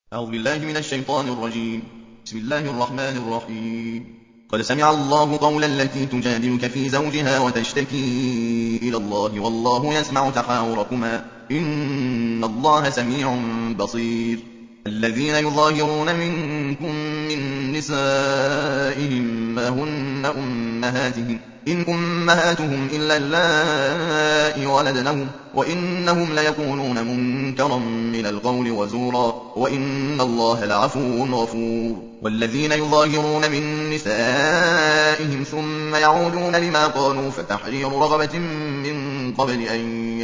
أعوذ بالله من الشيطان الرجيم. بسم الله الرحمن الرحيم. قد سمع الله قول التي تجادلك في زوجها وتشتكي إلى الله والله يسمع تحاوركما إن الله سميع بصير. الذين يظاهرون منكم من نسائهم ما هن أمهاتهم إن أمهاتهم إلا اللائي ولدنهم وإنهم ليقولون منكرا من القول وزورا وإن الله لعفو غفور. والذين يظاهرون من نسائهم ثم يعودون لما قالوا فتحرير رغبة من قبل أن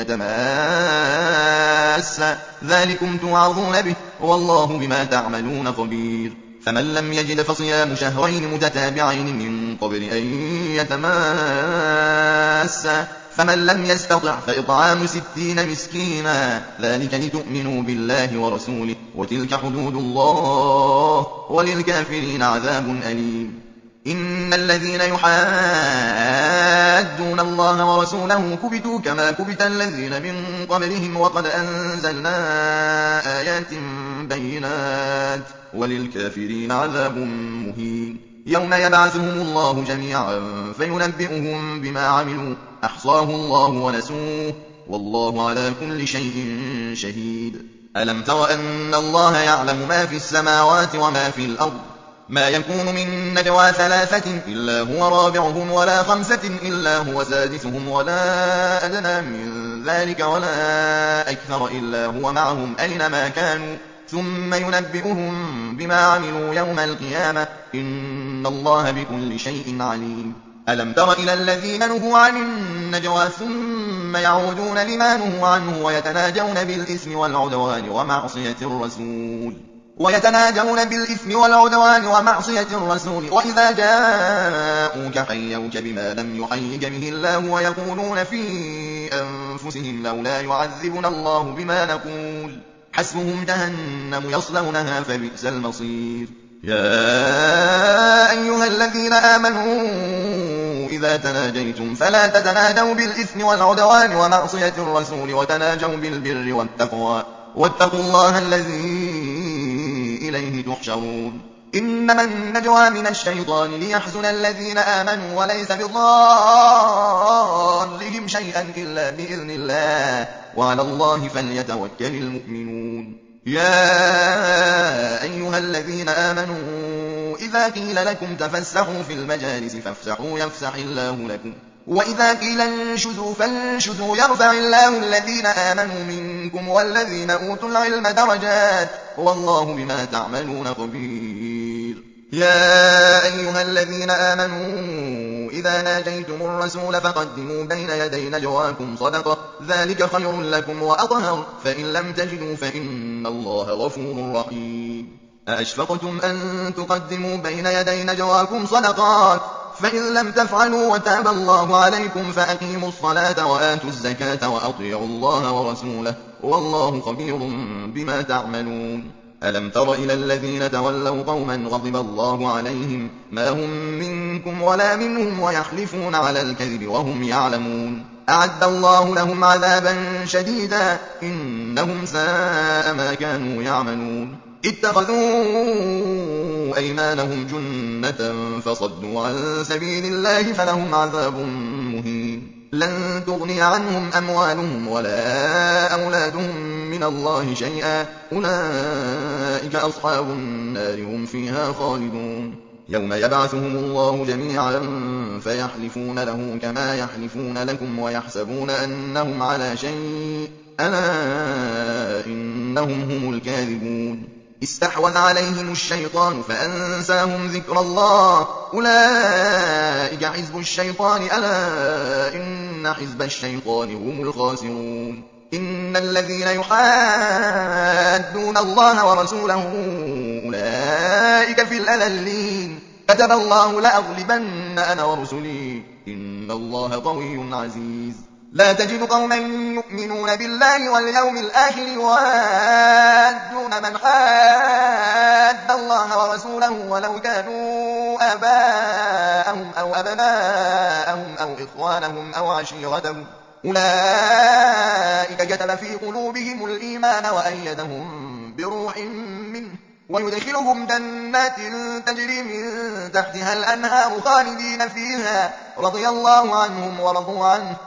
يتماسا ذلكم توعظون به والله بما تعملون خبير. فمن لم يجد فصيام شهرين متتابعين من قبل أن يتماسا فمن لم يستطع فإطعام 60 مسكينا ذلك لتؤمنوا بالله ورسوله وتلك حدود الله وللكافرين عذاب أليم. إن الذين يحادون الله ورسوله كبتوا كما كبت الذين من قبلهم وقد أنزلنا آيات بينات وللكافرين عذاب مهين. يوم يبعثهم الله جميعا فينبئهم بما عملوا أحصاه الله ونسوه والله على كل شيء شهيد. ألم تر أن الله يعلم ما في السماوات وما في الأرض ما يكون من نجوى 3 إلا هو رابعهم ولا 5 إلا هو سادسهم ولا أدنى من ذلك ولا أكثر إلا هو معهم أينما كانوا ثم ينبئهم بما عملوا يوم القيامة إن الله بكل شيء عليم. ألم تر إلى الذين نهوا عن النجوى ثم يعودون لما نهوا عنه ويتناجون بالإثم والعدوان ومعصية الرسول وإذا جاءوك حيوك بما لم يحيك به الله ويقولون في أنفسهم لولا يعذبنا الله بما نقول حسبهم جهنم يصلونها فبئس المصير. يا أيها الذين آمنوا إذا تناجيتم فلا تتناجوا بالإثم والعدوان ومعصية الرسول وتناجوا بالبر والتقوى واتقوا الله الذي إليه تحشرون. إنما النجوى من الشيطان ليحزن الذين آمنوا وليس بضارهم شيئا إلا بإذن الله وعلى الله فليتوكل المؤمنون. يا أيها الذين آمنوا إذا قيل لكم تفسحوا في المجالس فافسحوا يفسح الله لكم وإذا قيل انشزوا فانشزوا يرفع الله الذين آمنوا منكم والذين أوتوا العلم درجات والله بما تعملون خبير. يا أيها الذين آمنوا إذا ناجيتم الرسول فقدموا بين يدي نجواكم صدقة ذلك خير لكم وأطهر فإن لم تجدوا فإن الله غفور رحيم. أأشفقتم أن تقدموا بين يدي نجواكم صدقات فإن لم تفعلوا وتاب الله عليكم فأقيموا الصلاة وآتوا الزكاة وأطيعوا الله ورسوله والله خبير بما تعملون. ألم تر إلى الذين تولوا قوما غضب الله عليهم ما هم منكم ولا منهم ويحلفون على الكذب وهم يعلمون أعد الله لهم عذابا شديدا إنهم ساء ما كانوا يعملون. اتخذوا أيمانهم جنة فصدوا عن سبيل الله فلهم عذاب مهين. لن تغني عنهم أموالهم ولا أولادهم من الله شيئا أولئك أصحاب النار هم فيها خالدون. يوم يبعثهم الله جميعا فيحلفون له كما يحلفون لكم ويحسبون أنهم على شيء ألا إنهم هم الكاذبون. استحوذ عليهم الشيطان فأنساهم ذكر الله أولئك حزب الشيطان ألا إن حزب الشيطان هم الخاسرون. إن الذين يحادون الله ورسوله أولئك في الأذلين كتب الله لأغلبن أنا ورسلي إن الله قوي عزيز. لا تجد قوما يؤمنون بالله واليوم الآخر يوادون من حاد الله ورسوله ولو كانوا آباءهم أو أبناءهم أو إخوانهم أو عشيرتهم أولئك كتب في قلوبهم الإيمان وأيدهم بروح منه ويدخلهم جنات تجري من تحتها الأنهار خالدين فيها رضي الله عنهم ورضوا عنه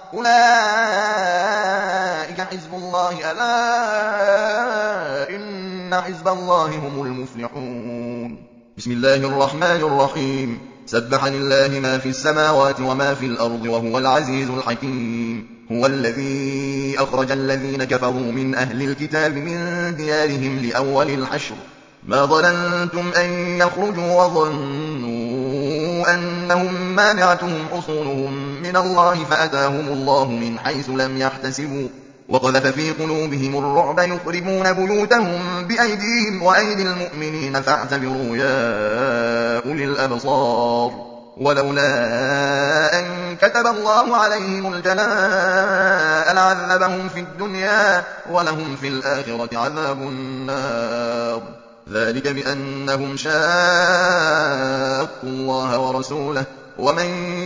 أولئك حزب الله ألا إن حزب الله هم المفلحون. بسم الله الرحمن الرحيم. سبح لله ما في السماوات وما في الأرض وهو العزيز الحكيم. هو الذي أخرج الذين كفروا من أهل الكتاب من ديارهم لأول الحشر ما ظننتم أن يخرجوا وظنوا أنهم مانعتهم حصونهم من الله فأتاهم الله من حيث لم يحتسبوا وقذف في قلوبهم الرعب يخربون بيوتهم بأيديهم وأيدي المؤمنين فاعتبروا يا أولي الأبصار. ولولا أن كتب الله عليهم الجلاء لعذبهم في الدنيا ولهم في الآخرة عذاب النار ذلك بأنهم شاقوا الله ورسوله ومن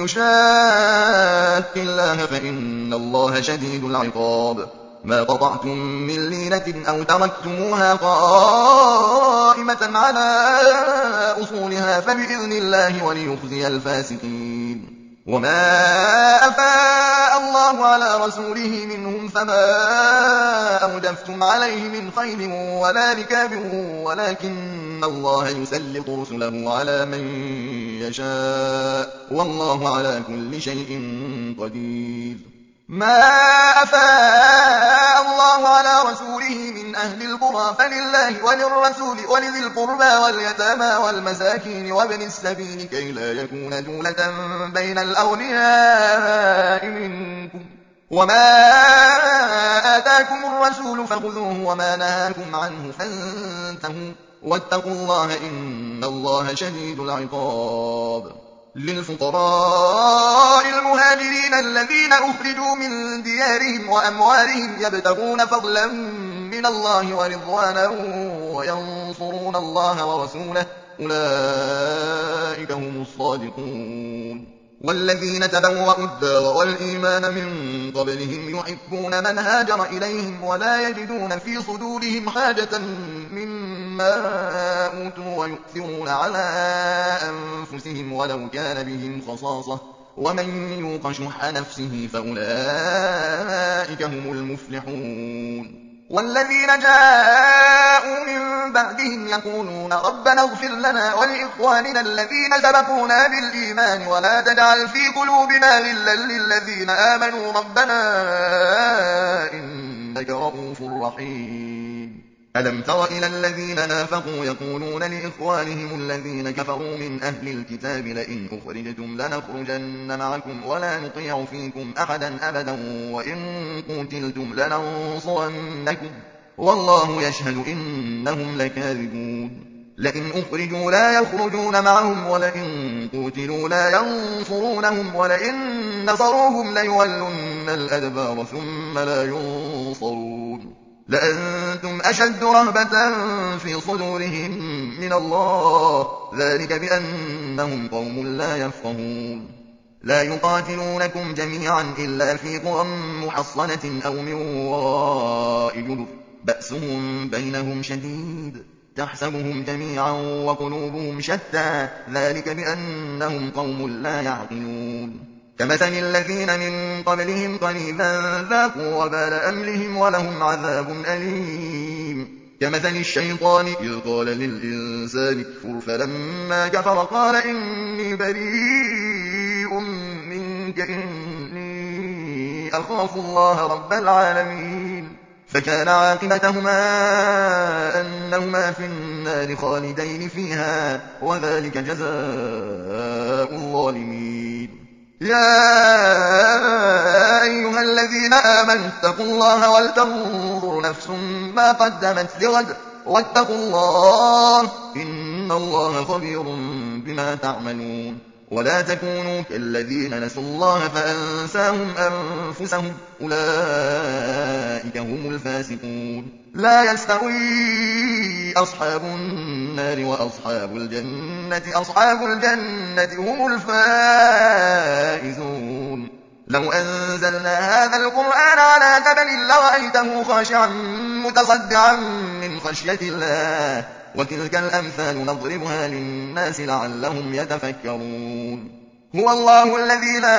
يشاق الله فإن الله شديد العقاب. ما قطعتم من لينة أو تركتموها قائمة على أصولها فبإذن الله وليخزي الفاسقين. وما أفاء الله على رسوله منهم فما أوجفتم عليه من خيل ولا ركاب ولكن الله يسلط رسله على من يشاء والله على كل شيء قدير. ما أفاء الله على رسوله من أهل القرى فلله وللرسول ولذي القربى واليتامى والمساكين وابن السبيل كي لا يكون دولة بين الأغنياء منكم وما آتاكم الرسول فخذوه وما نهاكم عنه فانتهوا واتقوا الله إن الله شديد العقاب. للفقراء المهاجرين الذين أخرجوا من ديارهم وأموالهم يبتغون فضلا من الله ورضوانا وينصرون الله ورسوله أولئك هم الصادقون. والذين تبوأوا الدار والإيمان من قبلهم يحبون من هاجر إليهم ولا يجدون في صدورهم حاجة مما أوتوا ويؤثرون على أنفسهم ولو كان بهم خصاصة ومن يوق شح نفسه فأولئك هم المفلحون. والذين جاءوا من بعدهم يقولون ربنا اغفر لنا ولإخواننا الذين سبقونا بالإيمان ولا تجعل في قلوبنا غلا للذين آمنوا ربنا إنك رءوف رحيم. ألم تر إلى الذين نافقوا يقولون لإخوانهم الذين كفروا من أهل الكتاب لئن أخرجتم لنخرجن معكم ولا نطيع فيكم أحدا أبدا وإن قتلتم لننصرنكم والله يشهد إنهم لكاذبون. لئن أخرجوا لا يخرجون معهم ولئن قتلوا لا ينصرونهم ولئن نصروهم ليولن الأدبار ثم لا ينصرون. لأنتم أشد رهبة في صدورهم من الله ذلك بأنهم قوم لا يفقهون. لا يقاتلونكم جميعا إلا في قرى محصنة أو من وراء جدر بأسهم بينهم شديد تحسبهم جميعا وقلوبهم شتى ذلك بأنهم قوم لا يعقلون. كمثل الذين من قبلهم قريبا ذاقوا وبال أمرهم ولهم عذاب أليم. كمثل الشيطان إذ قال للإنسان اكفر فلما كفر قال إني بريء منك إني أخاف الله رب العالمين. فكان عاقبتهما أنهما في النار خالدين فيها وذلك جزاء الظالمين. يا أيها الذين آمنوا اتقوا الله ولتنظر نفس ما قدمت لغد واتقوا الله إن الله خبير بما تعملون. ولا تكونوا كالذين نسوا الله فأنساهم أنفسهم أولئك هم الفاسقون. لا يستوي أصحاب النار وأصحاب الجنة أصحاب الجنة هم الفائزون. لو أنزلنا هذا القرآن على جبل لرأيته خاشعا متصدعا من خشية الله وتلك الأمثال نضربها للناس لعلهم يتفكرون هو الله الذي لا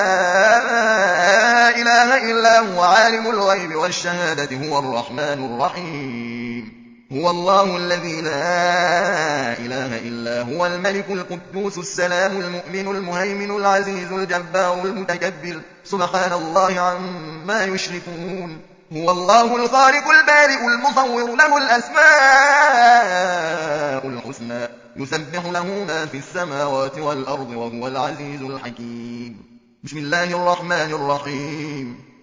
إله إلا هو عالم الغيب والشهادة هو الرحمن الرحيم هو الله الذي لا إله إلا هو الملك القدوس السلام المؤمن المهيمن العزيز الجبار المتكبر سبحان الله عما يشركون هو الله الخالق البارئ المصور له الأسماء الحسنى يسبح له ما في السماوات والأرض وهو العزيز الحكيم بسم الله الرحمن الرحيم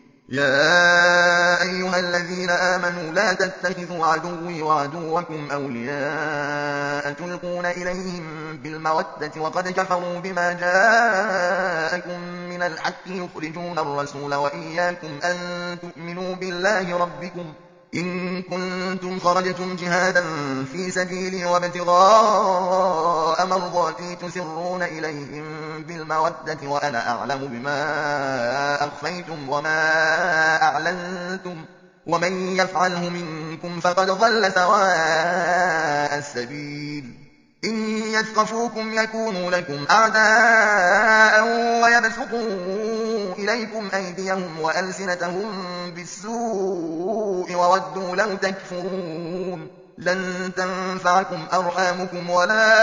يا أيها الذين آمنوا لا تتخذوا عدوي وعدوكم أولياء تلقون إليهم بالمودة وقد كفروا بما جاءكم من الحق يخرجون الرسول وإياكم أن تؤمنوا بالله ربكم إن كنتم خرجتم جهادا في سبيلي وابتغاء مرضاتي تسرون إليهم بالمودة وأنا أعلم بما أخفيتم وما أعلنتم ومن يفعله منكم فقد ضل سواء السبيل إن يثقفوكم يكونوا لكم أعداء ويبسطوا إليكم أيديهم وألسنتهم بالسوء وودوا لو تكفرون لن تنفعكم أرحامكم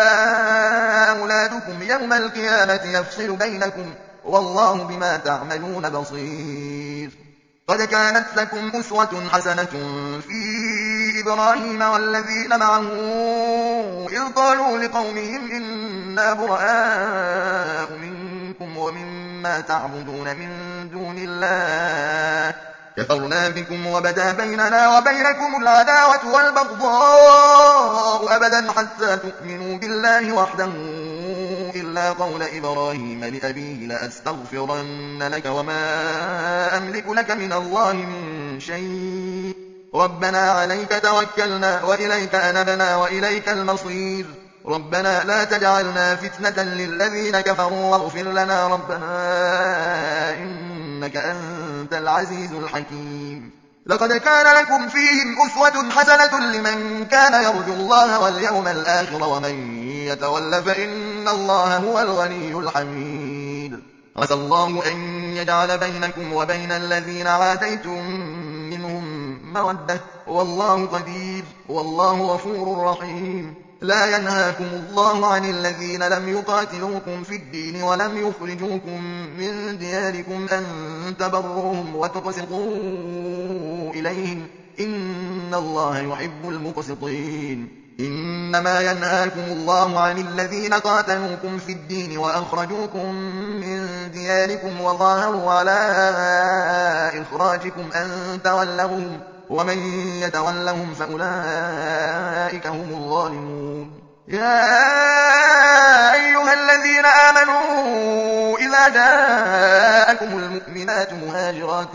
ولا أولادكم يوم القيامة يفصل بينكم والله بما تعملون بصير قد كانت لكم أسوة حسنة في إبراهيم والذين معه إذ قالوا لقومهم إنا براء منكم ومما تعبدون من دون الله كفرنا بكم وبدا بيننا وبينكم العداوة والبغضاء أبدا حتى تؤمنوا بالله وحده إلا قول إبراهيم لأبيه لأستغفرن لك وما أملك لك من الله من شيء ربنا عليك توكلنا وإليك أنبنا وإليك المصير ربنا لا تجعلنا فتنة للذين كفروا واغفر لنا ربنا إنك أنت العزيز الحكيم لقد كان لكم فيهم أسوة حسنة لمن كان يرجو الله واليوم الآخر ومن يتول فإن الله هو الغني الحميد عسى الله أن يجعل بينكم وبين الذين عاديتم منهم مودة والله قدير والله غفور رحيم لا ينهاكم الله عن الذين لم يقاتلوكم في الدين ولم يخرجوكم من دياركم أن تبروهم وتقسطوا إليهم إن الله يحب المقسطين إنما ينهاكم الله عن الذين قاتلوكم في الدين وأخرجوكم من دياركم وظاهروا على إخراجكم أن تولوهم ومن يتولهم فأولئك هم الظالمون يا أيها الذين آمنوا إذا جاءكم المؤمنات مهاجرات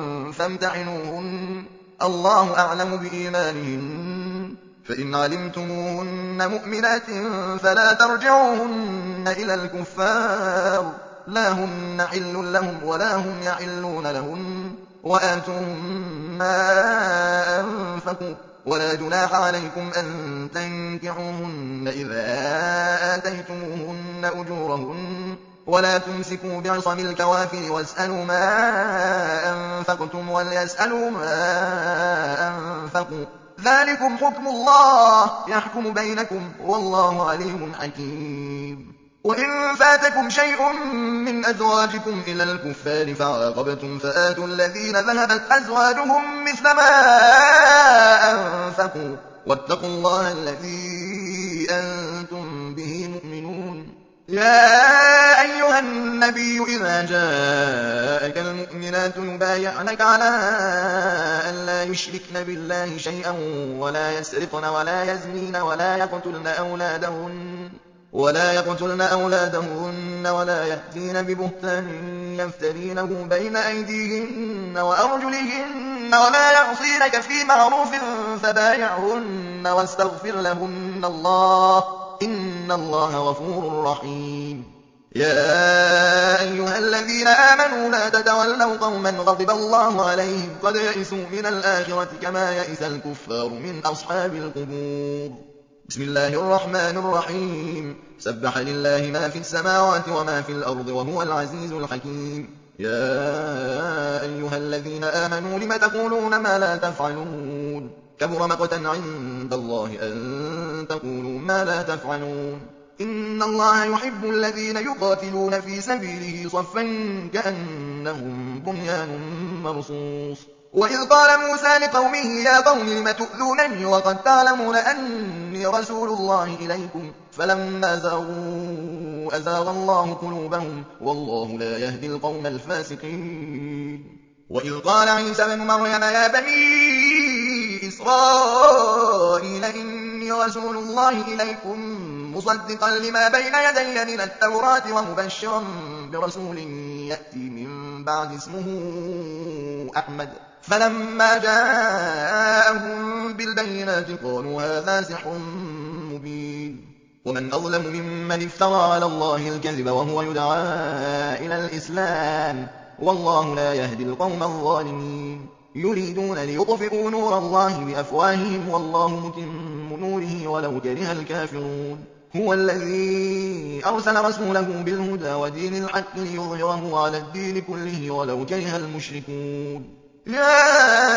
فامتحنوهن الله أعلم بإيمانهن فإن علمتموهن مؤمنات فلا ترجعوهن إلى الكفار لا هن حل لهم ولا هم يحلون لهن وآتوهم ما أنفقوا ولا جناح عليكم أن تنكحوهن إذا آتيتموهن أجورهن ولا تمسكوا بعصم الكوافر واسألوا ما أنفقتم وليسألوا ما أنفقوا ذلكم حكم الله يحكم بينكم والله عليم حكيم وإن فاتكم شيء من أزواجكم إلى الكفار فعاقبتم فآتوا الذين ذهبت أزواجهم مثل ما أنفقوا واتقوا الله الذي أنتم به مؤمنون يا أيها النبي إذا جاءك المؤمنات يبايعنك على أن لا يشركن بالله شيئا ولا يسرقن ولا يزنين ولا يقتلن أولادهن ولا يأتين ببهتان يفترينه بين أيديهن وأرجلهن ولا يعصينك في معروف فبايعهن واستغفر لهن الله إن الله غفور رحيم يا أيها الذين آمنوا لا تتولوا قوما غضب الله عليهم قد يئسوا من الآخرة كما يئس الكفار من أصحاب القبور بسم الله الرحمن الرحيم سبح لله ما في السماوات وما في الأرض وهو العزيز الحكيم يا أيها الذين آمنوا لم تقولون ما لا تفعلون كبر مقتا عند الله أن تقولوا ما لا تفعلون إن الله يحب الذين يقاتلون في سبيله صفا كأنهم بنيان مرصوص وإذ قال موسى لقومه يا قوم لم تؤذونني وقد تعلمون أني رسول الله إليكم فلما زاغوا أزاغ الله قلوبهم والله لا يهدي القوم الفاسقين وإذ قال عيسى بن مريم يا بني إسرائيل إني رسول الله إليكم مصدقا لما بين يدي من التوراة ومبشرا برسول يأتي من بعد اسمه أحمد فلما جاءهم بالبينات قالوا هذا سحر مبين ومن أظلم ممن افترى على الله الكذب وهو يدعى إلى الإسلام والله لا يهدي القوم الظالمين يريدون ليطفئوا نور الله بأفواههم والله متم نوره ولو كره الكافرون هو الذي أرسل رسوله بالهدى ودين الحق ليظهره على الدين كله ولو كره المشركون يا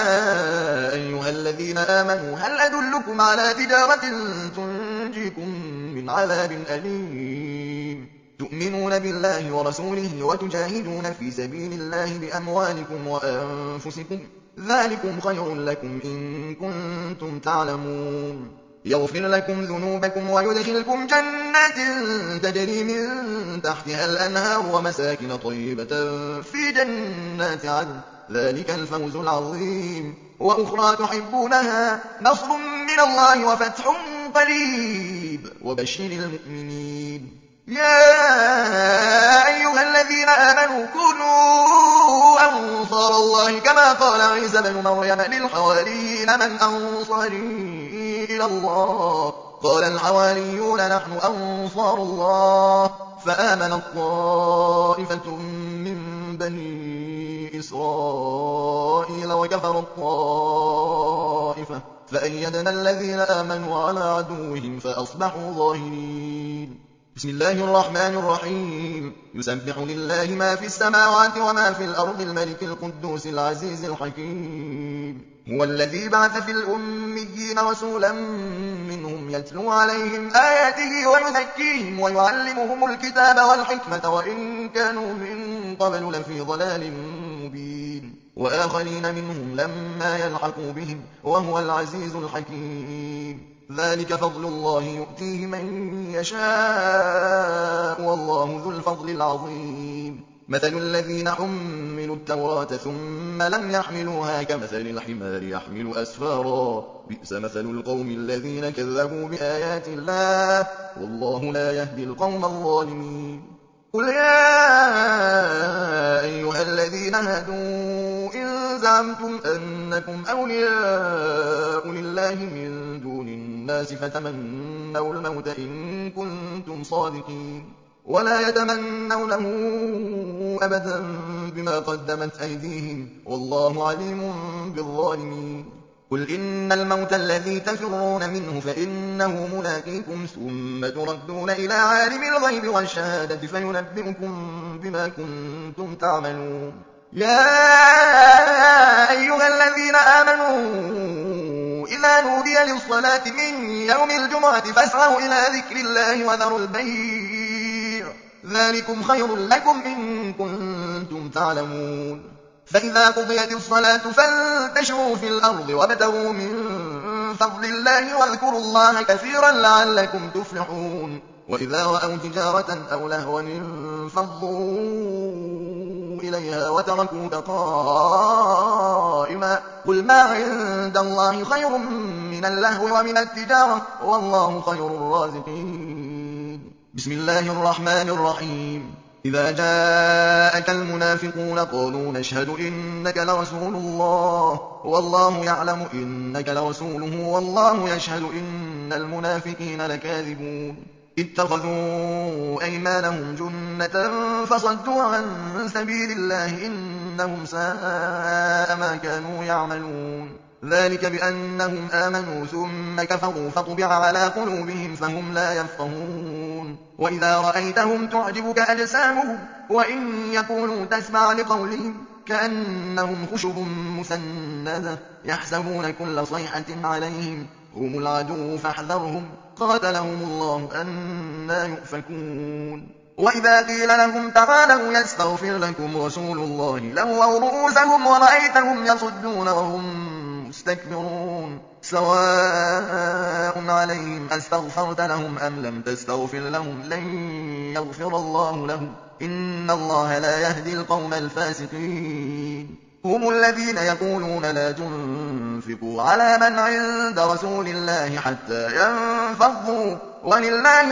أيها الذين آمنوا هل أدلكم على تجارة تنجيكم من عذاب أليم تؤمنون بالله ورسوله وتجاهدون في سبيل الله بأموالكم وأنفسكم ذلكم خير لكم إن كنتم تعلمون يغفر لكم ذنوبكم ويدخلكم جنات تجري من تحتها الأنهار ومساكن طيبة في جنات عدن ذلك الفوز العظيم وأخرى تحبونها نصر من الله وفتح قريب وبشر المؤمنين يا أيها الذين آمنوا كونوا أنصار الله كما قال عيسى بن مريم للحواريين من أنصاري إلى الله قال الحواريون نحن أنصار الله فآمنت طائفة من بني إسرائيل وكفرت طائفة فأيدنا الذين آمنوا على عدوهم فأصبحوا ظاهرين بسم الله الرحمن الرحيم يسبح لله ما في السماوات وما في الأرض الملك القدوس العزيز الحكيم هو الذي بعث في الأميين رسولا منهم يتلو عليهم آياته ويزكيهم ويعلمهم الكتاب والحكمة وإن كانوا من قبل لفي ضلال مبين وآخرين منهم لما يلحقوا بهم وهو العزيز الحكيم ذلك فضل الله يؤتيه من يشاء والله ذو الفضل العظيم مثل الذين حملوا التوراة ثم لم يحملوها كمثل الحمار يحمل أسفارا بئس مثل القوم الذين كذبوا بآيات الله والله لا يهدي القوم الظالمين قل يا أيها الذين هادوا إن زعمتم أنكم أولياء لله من دون الناس فتمنوا الموت إن كنتم صادقين ولا يتمنونه أبدا بما قدمت أيديهم والله عليم بالظالمين قل إن الموت الذي تفرون منه فإنه ملاقيكم ثم تردون إلى عالم الغيب والشهادة فينبئكم بما كنتم تعملون يا أيها الذين آمنوا إذا نودي للصلاة من يوم الجمعة فاسعوا إلى ذكر الله وذروا البيع ذلكم خير لكم إن كنتم تعلمون فإذا قضيت الصلاة فانتشروا في الأرض وابتغوا من فضل الله واذكروا الله كثيرا لعلكم تفلحون وإذا رأوا تجارة أو لهوا انفضوا إليها وتركوك قائما قل ما عند الله خير من اللهو ومن التجارة والله خير الرازقين بسم الله الرحمن الرحيم إذا جاءك المنافقون قالوا نشهد إنك لرسول الله والله يعلم إنك لرسوله والله يشهد إن المنافقين لكاذبون اتخذوا أيمانهم جنة فصدوا عن سبيل الله إنهم ساء ما كانوا يعملون ذلك بأنهم آمنوا ثم كفروا فطبع على قلوبهم فهم لا يفقهون وإذا رأيتهم تعجبك أجسامهم وإن يقولوا تسمع لقولهم كأنهم خشب مسندة يحسبون كل صيحة عليهم هم العدو فاحذرهم قاتلهم الله أنى يؤفكون وإذا قيل لهم تعالوا يستغفر لكم رسول الله لووا رؤوسهم ورأيتهم يصدون وهم مستكبرون سواء عليهم أستغفرت لهم أم لم تستغفر لهم لن يغفر الله لهم إن الله لا يهدي القوم الفاسقين هم الذين يقولون لا تنفقوا على من عند رسول الله حتى ينفضوا ولله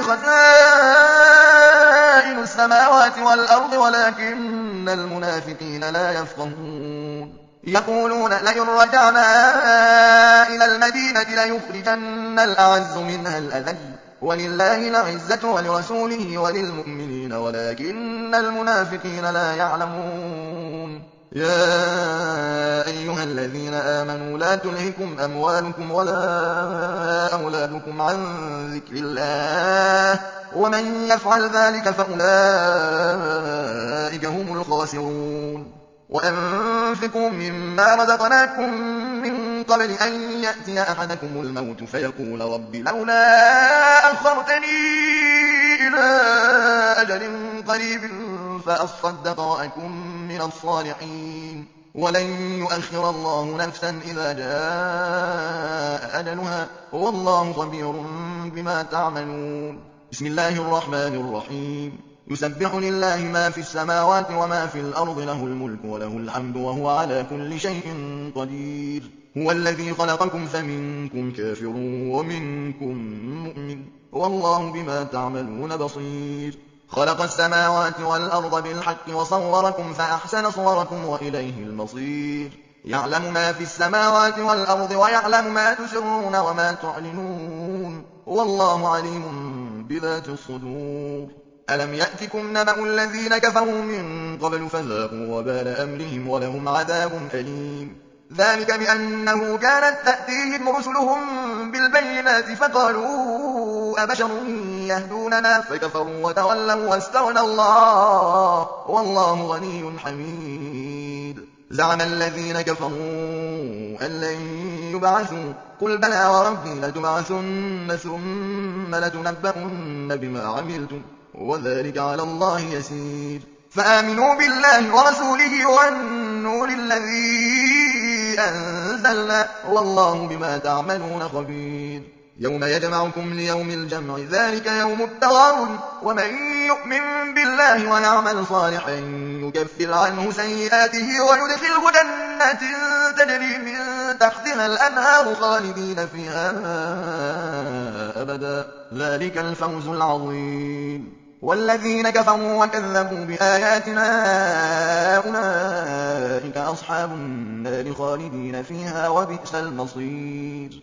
خزائن السماوات والأرض ولكن المنافقين لا يفقهون يقولون لئن رجعنا إلى المدينة ليخرجن الأعز منها الأذل ولله العزة ولرسوله وللمؤمنين ولكن المنافقين لا يعلمون يا أيها الذين آمنوا لا تلهكم أموالكم ولا أولادكم عن ذكر الله ومن يفعل ذلك فأولئك هم الخاسرون وأنفقوا مما رزقناكم من قبل أن يأتي أحدكم الموت فيقول رب لولا أخرتني إلى أجل قريب فأصدق وأكن من الصالحين ولن يؤخر الله نفسا إذا جاء أجلها والله خبير بما تعملون بسم الله الرحمن الرحيم يسبح لله ما في السماوات وما في الأرض له الملك وله الحمد وهو على كل شيء قدير هو الذي خلقكم فمنكم كافر ومنكم مؤمن والله بما تعملون بصير خلق السماوات والأرض بالحق وصوركم فأحسن صوركم وإليه المصير يعلم ما في السماوات والأرض ويعلم ما تسرون وما تعلنون والله عليم بذات الصدور ألم يأتكم نبأ الذين كفروا من قبل فذاقوا وبال أمرهم ولهم عذاب أليم ذلك بأنه كانت تأتيهم رسلهم بالبينات فقالوا أبشر يهدوننا فكفروا وتولوا واستغنى الله والله غني حميد زعم الذين كفروا أن لن يبعثوا قل بلى وربي لتبعثن ثم لتنبؤن بما عملتم وذلك على الله يسير فآمنوا بالله ورسوله والنور الذي أنزلنا والله بما تعملون خبير يوم يجمعكم ليوم الجمع ذلك يوم التغابن ومن يؤمن بالله ويعمل صالحا يكفر عنه سيئاته ويدخله جنات تجري من تحتها الأنهار خالدين فيها أبدا ذلك الفوز العظيم والذين كفروا وكذبوا بآياتنا أولئك أصحاب النار خالدين فيها وبئس المصير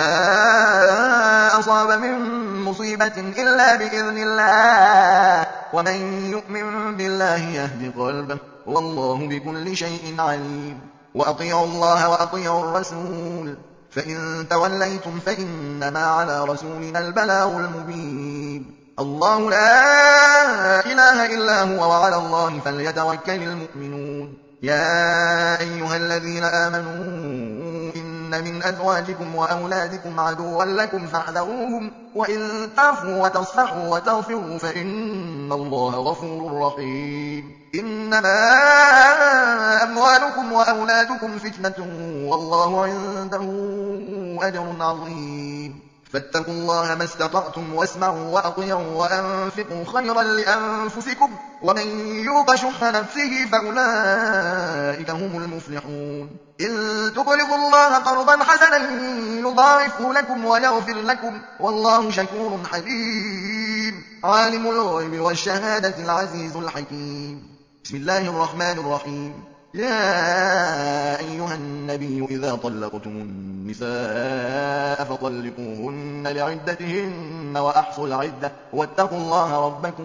ما أصاب من مصيبة إلا بإذن الله ومن يؤمن بالله يهد قلبه والله بكل شيء عليم وأطيعوا الله وأطيعوا الرسول فإن توليتم فإنما على رسولنا البلاغ المبين الله لا إله إلا هو وعلى الله فليتوكل المؤمنون يا أيها الذين آمنوا إن من أزواجكم وأولادكم عدوا لكم فاحذروهم وإن تعفوا وتصفحوا وتغفروا فإن الله غفور رحيم إنما أموالكم وأولادكم فتنة والله عنده أجر عظيم فاتقوا الله ما استطعتم واسمعوا وأطيعوا وأنفقوا خيرا لأنفسكم ومن يوق شح نفسه فأولئك هم المفلحون إن تقرضوا الله قرضا حسنا يضاعفه لكم ويغفر لكم والله شكور حليم عالم الغيب والشهادة العزيز الحكيم بسم الله الرحمن الرحيم يا أيها النبي إذا طلقتم النساء فطلقوهن لعدتهن وأحصوا العدة واتقوا الله ربكم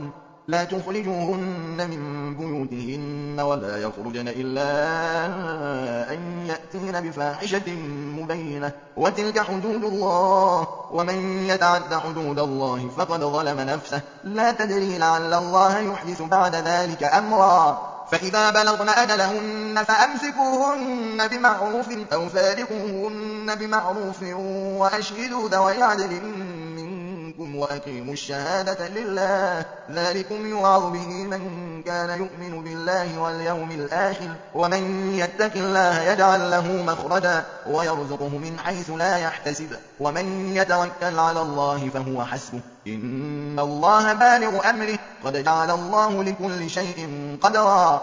لا تخرجوهن من بيوتهن ولا يخرجن إلا أن يأتين بفاحشة مبينة وتلك حدود الله ومن يتعد حدود الله فقد ظلم نفسه لا تدري لعل الله يحدث بعد ذلك أمرا فإذا بلغن أجلهن فأمسكوهن بمعروف أو فارقوهن بمعروف وأشهدوا ذوي عدل منكم وأقيموا الشهادة لله ذلكم يوعظ به من كان يؤمن بالله واليوم الآخر ومن يتق الله يجعل له مخرجا ويرزقه من حيث لا يحتسب ومن يتوكل على الله فهو حسبه إن الله بالغ أمره قد جعل الله لكل شيء قدرا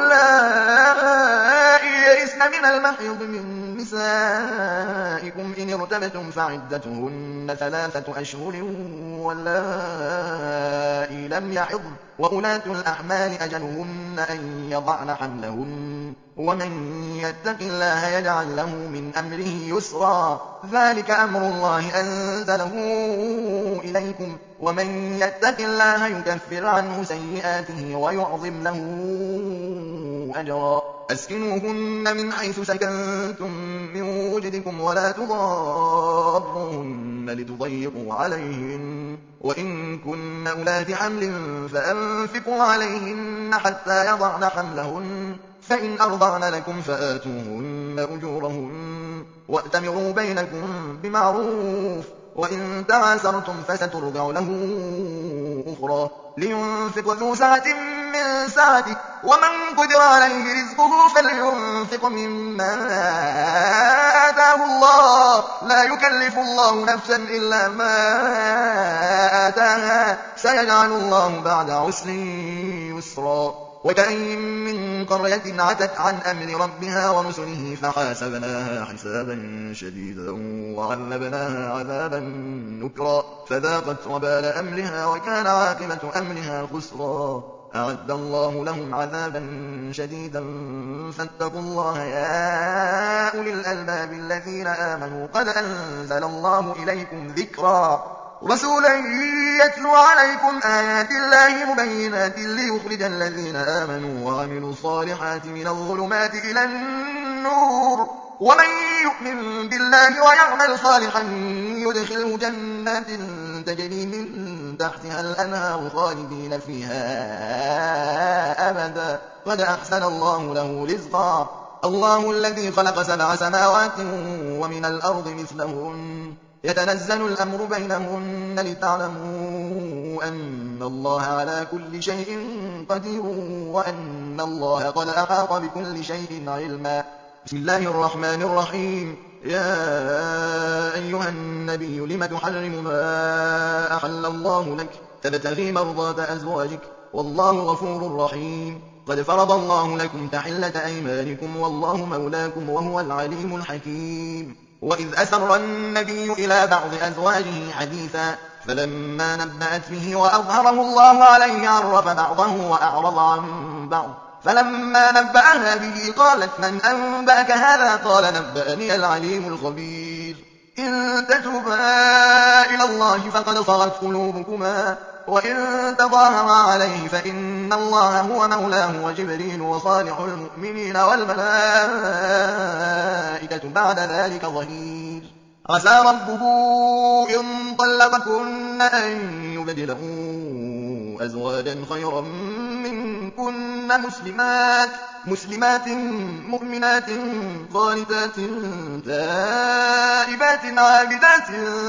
واللائي يئسن من المحيض من نسائكم إن ارتبتم فعدتهن 3 أشهر واللائي لم يحضن وأولاة الأحمال أجلهن أن يضعن حملهن ومن يتق الله يجعل له من أمره يسرا ذلك أمر الله أنزله إليكم ومن يتق الله يكفر عنه سيئاته ويعظم له أجرا أسكنوهن من حيث سكنتم من وجدكم ولا تضاروهن لتضيقوا عليهن وإن كن أولات حمل فأنفقوا عليهن حتى يضعن حملهن فإن أرضعن لكم فآتوهن أجورهن وأتمروا بينكم بمعروف وإن تعاسرتم فسترضع له أخرى لينفق ذو سعة من سعته ومن قدر عليه رزقه فلينفق مما آتاه الله لا يكلف الله نفسا إلا ما آتاها سيجعل الله بعد عسر يسرا وكأين من قرية عتت عن أمر ربها ورسله فحاسبناها حسابا شديدا وعذبناها عذابا نكرا فذاقت وبال أمرها وكان عاقبة أمرها خسرا أعد الله لهم عذابا شديدا فاتقوا الله يا أولي الألباب الذين آمنوا قد أنزل الله إليكم ذكرا رسولا يتلو عليكم آيات الله مبينات ليخرج الذين آمنوا وعملوا الصالحات من الظلمات إلى النور ومن يؤمن بالله ويعمل صالحا يدخله جنات تجري من تحتها الأنهار خالدين فيها أبدا قد أحسن الله له رزقا الله الذي خلق 7 سماوات ومن الأرض مثلهن يتنزل الأمر بينهن لتعلموا أن الله على كل شيء قدير وأن الله قد أحاط بكل شيء علما بسم الله الرحمن الرحيم يا أيها النبي لم تحرم ما أحل الله لك تبتغي مرضات أزواجك والله غفور رحيم قد فرض الله لكم تحلة أيمانكم والله مولاكم وهو العليم الحكيم وإذ أسر النبي إلى بعض أزواجه حديثا فلما نبأت به وأظهره الله عليه عرف بعضه وأعرض عن بعض فلما نبأها به قالت من أنبأك هذا قال نبأني العليم الخبير إن تتوبا إلى الله فقد صغت قلوبكما وإن تظاهرا عليه فإن الله هو مولاه وجبريل وصالح المؤمنين والملائكة بعد ذلك ظهير عسى ربه إن طلقكن أن يبدله أزواجا خيرا منكن مسلمات مؤمنات قانتات تائبات عابدات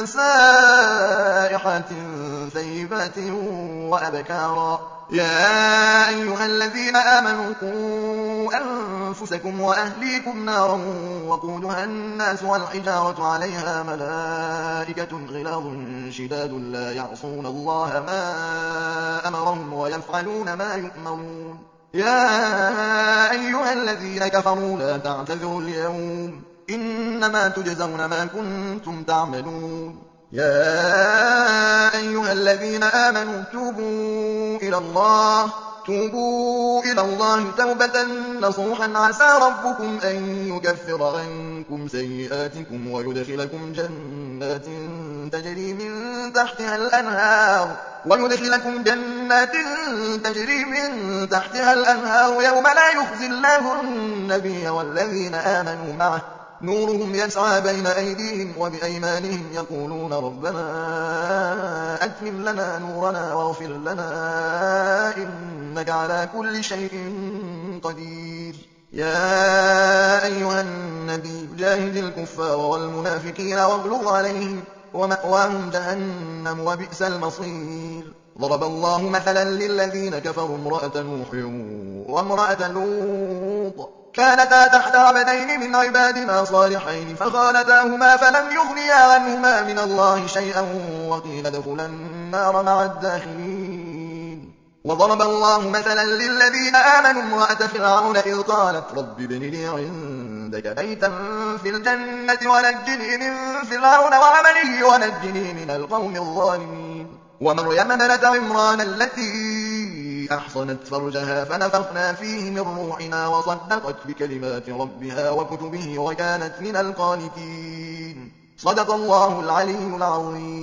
سائحات ثيبات وأبكارا يا أيها الذين آمنوا قوا أنفسكم وأهليكم نارا وقودها الناس والحجارة عليها ملائكة غلاظ شداد لا يعصون الله ما أمرهم ويفعلون ما يؤمرون يا أيها الذين كفروا لا تعتذروا اليوم إنما تجزون ما كنتم تعملون يا أيها الذين آمنوا توبوا إلى الله توبة نصوحا عسى ربكم أن يكفر عنكم سيئاتكم ويدخلكم جنات تجري من تحتها الأنهار ويدخلكم جنات تجري من تحتها الأنهار يوم لا يخزي الله النبي والذين آمنوا معه نورهم يسعى بين أيديهم وبأيمانهم يقولون ربنا أتمم لنا نورنا واغفر لنا إنك على كل شيء قدير. يا أيها النبي جاهد الكفار والمنافقين واغلظ عليهم ومأواهم جهنم وبئس المصير. ضرب الله مثلا للذين كفروا امرأة نوح وامرأة لوط كانتا تحت عبدين من عبادنا صالحين فخانتاهما فلم يغنيا عنهما من الله شيئا وقيل ادخلا النار مع الداخلين. وضرب الله مثلا للذين آمنوا امرأة فرعون إذ قالت رب ابن لي عندك بيتا في الجنة ونجني من فرعون وعمله ونجني من القوم الظالمين. ومريم ابنة عمران التي أحصنت فرجها فنفخنا فيه من روحنا وصدقت بكلمات ربها وكتبه وكانت من القانتين. صدق الله العلي العظيم.